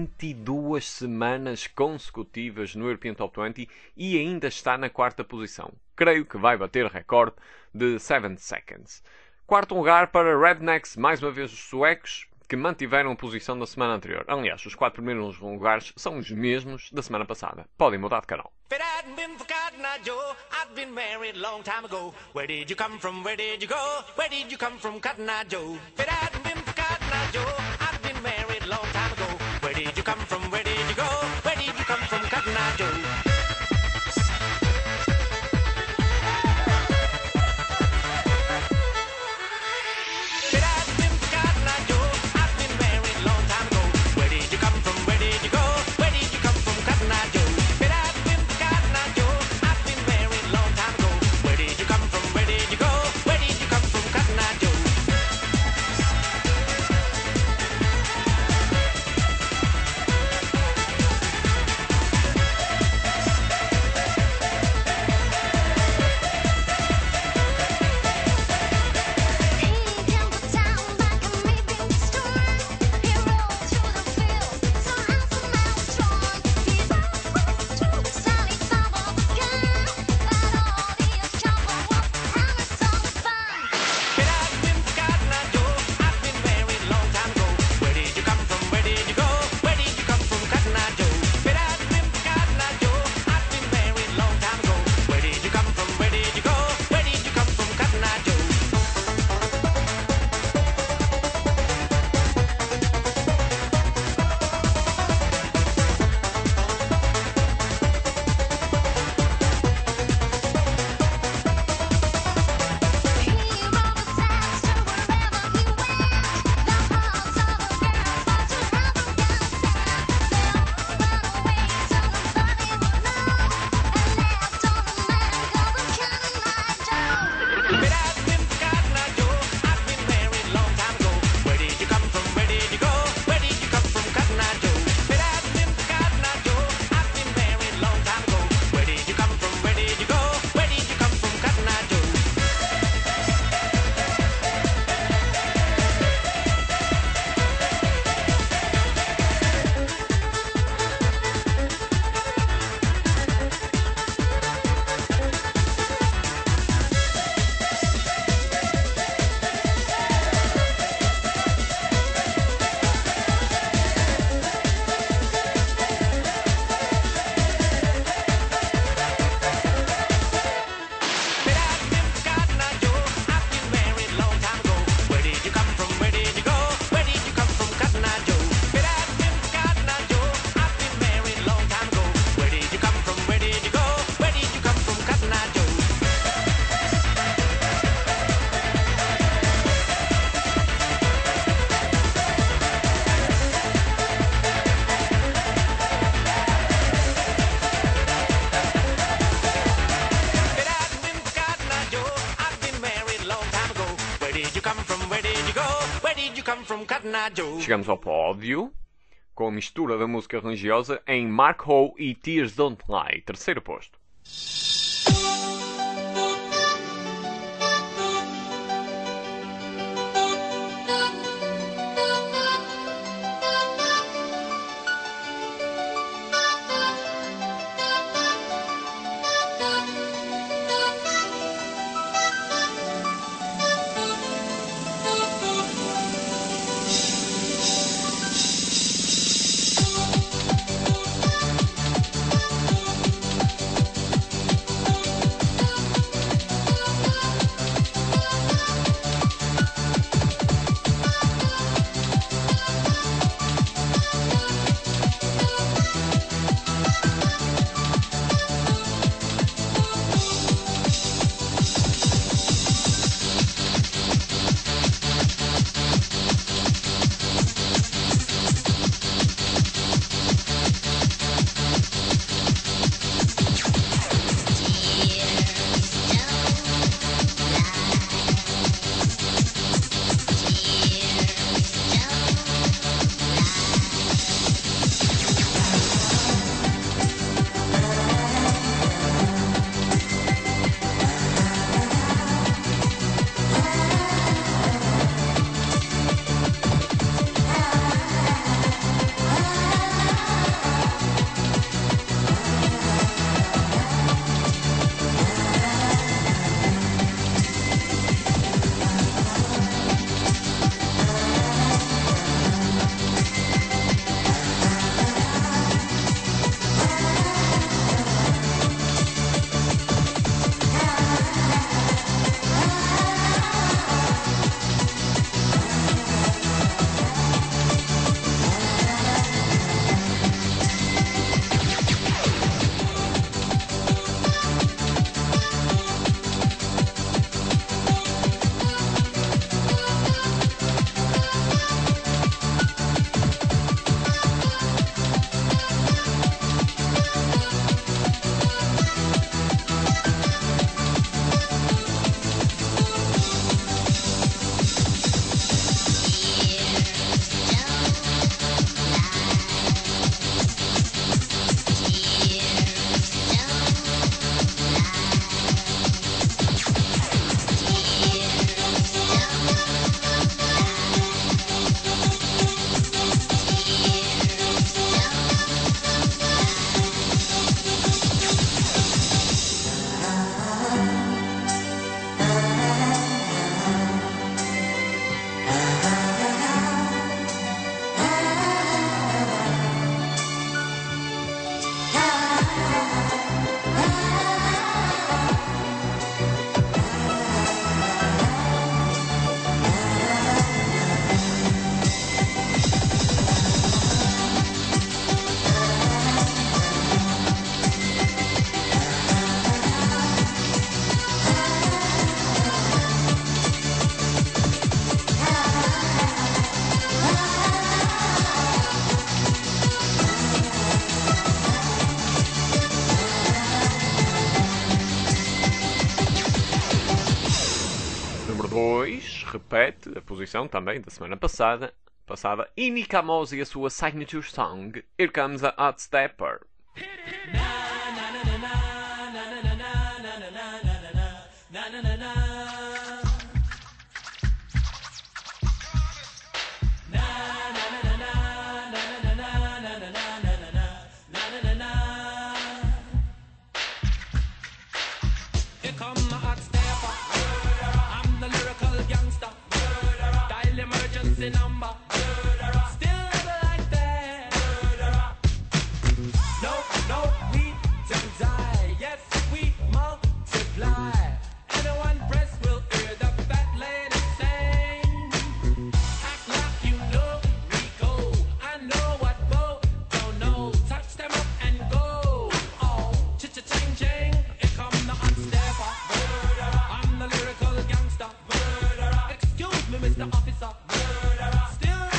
22 semanas consecutivas no European Top 20 e ainda está na 4ª posição. Creio que vai bater recorde de 7 Seconds. 4º lugar para Rednecks, mais uma vez os suecos, que mantiveram a posição da semana anterior. Aliás, os 4 primeiros lugares são os mesmos da semana passada. Podem mudar de canal. If it hadn't been for Cotton Eye Joe, I'd been married a long time ago. Where did you come from? Where did you go? Where did you come from, Cotton Eye Joe? If it hadn't been for Cotton Eye Joe, I'd been married a long time ago. Where did you come from? Where did you go? Where did you come from, Cotton Eye Joe? Where did you come from? Where did you go? Where did you come from, Cotton Eye Joe? Eye Joe. Chegamos ao pódio, com a mistura da música religiosa em Mark Howe e Tears Don't Lie, terceiro posto. repete a posição também da semana passada. E Nick Amos e a sua signature song, Here Comes a Hot Stepper. Number still like that. No, we don't die. Yes, we multiply. Anyone press will hear the fat lady sing. Act like you know we go. I know what Bo don't know. Touch them up and go. Oh, cha-cha-ching, ching. Here come the unstepper. I'm the lyrical gangster. Excuse me, Mr. Officer. Still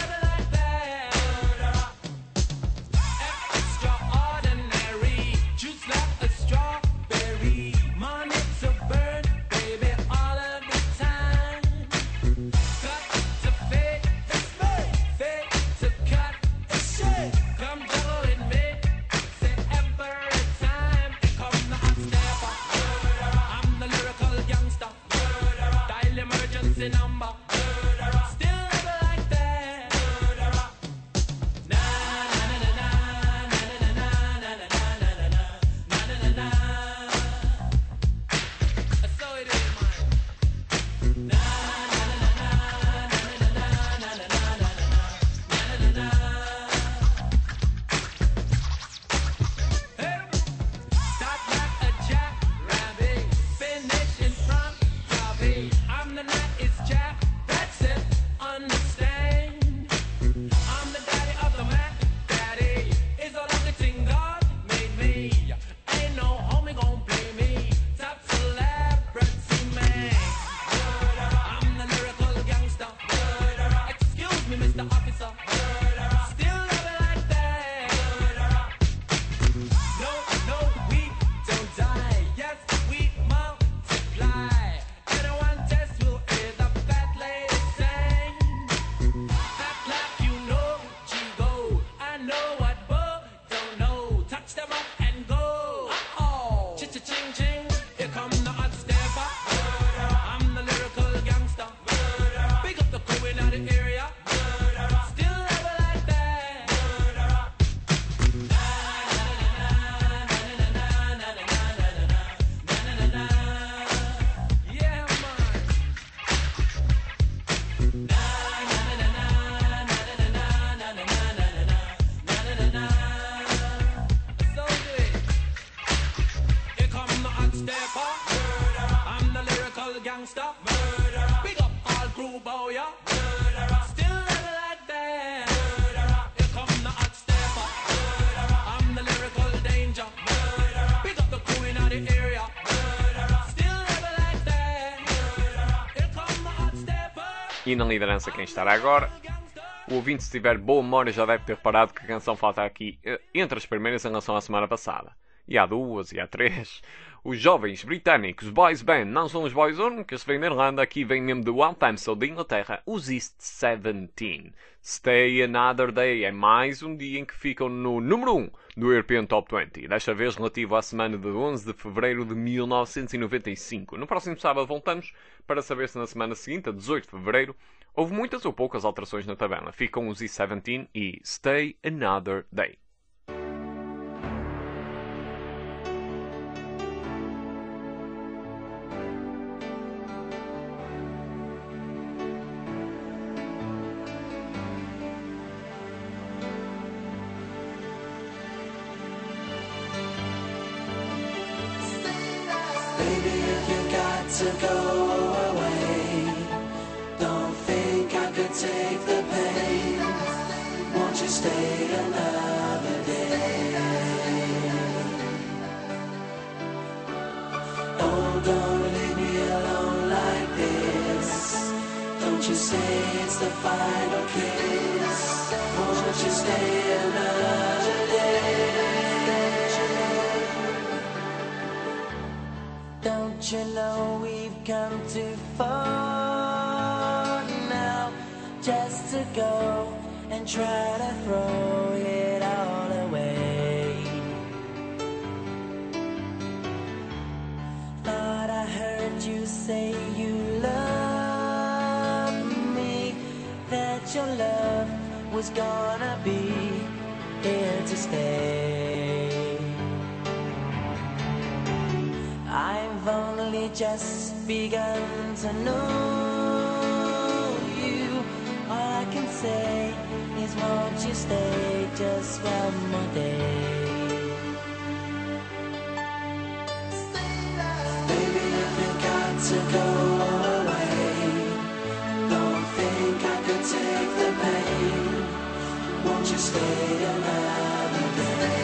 E na liderança quem estará agora? O ouvinte, se tiver boa memória, já deve ter reparado que a canção falta aqui entre as primeiras em relação à semana passada. E há 2, e há 3. Os jovens britânicos Boys Band não são os Boys únicos que vêm da Irlanda, aqui vem mesmo do One Time Soul de Inglaterra, os East 17. Stay Another Day é mais um dia em que ficam no número 1 do European Top 20, desta vez relativo à semana de 11 de fevereiro de 1995. No próximo sábado voltamos para saber se na semana seguinte, a 18 de fevereiro, houve muitas ou poucas alterações na tabela. Ficam os East 17 e Stay Another Day. Baby, if you got to go away, don't think I could take the pain. Won't you stay another day? Oh, don't leave me alone like this. Don't you say it's the final kiss. Won't you stay another day? Don't you know we've come too far now just to go and try to throw it all away? Thought I heard you say you love me, that your love was gonna be here to stay. I've only just begun to know you. All I can say is won't you stay just one more day? Baby, if you got to go away, don't think I could take the pain. Won't you stay another day?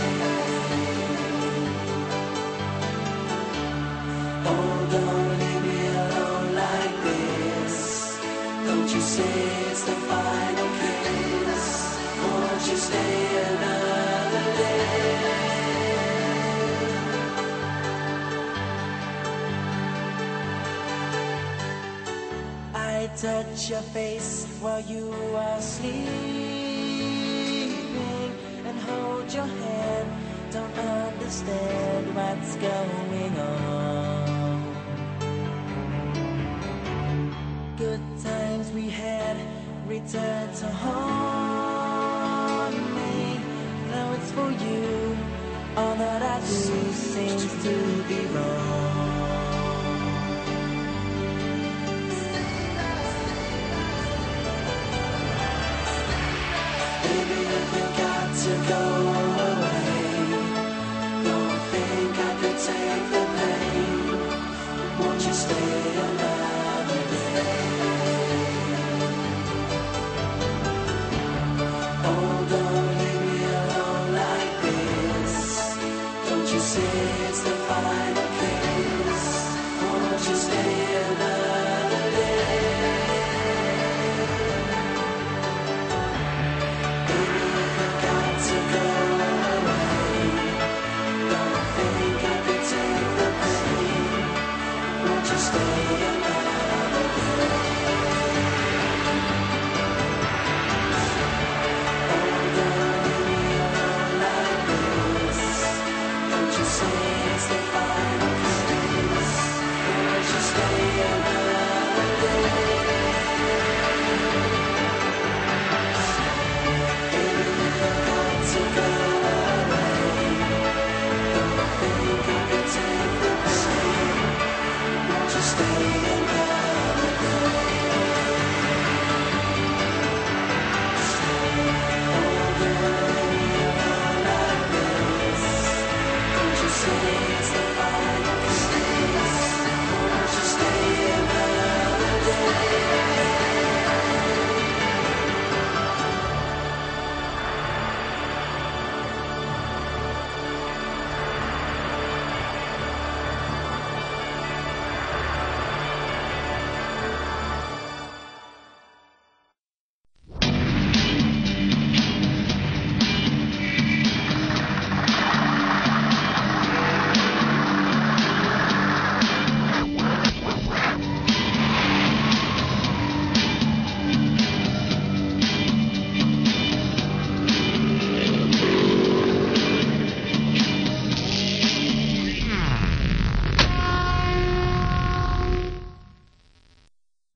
Oh, don't leave me alone like this. Don't you say it's the final kiss. Won't you stay another day? I touch your face while you are sleeping and hold your hand. Don't understand what's going on. Good times we had return to haunt me. Now it's for you. All that I do seems to be wrong. Baby, if you got to go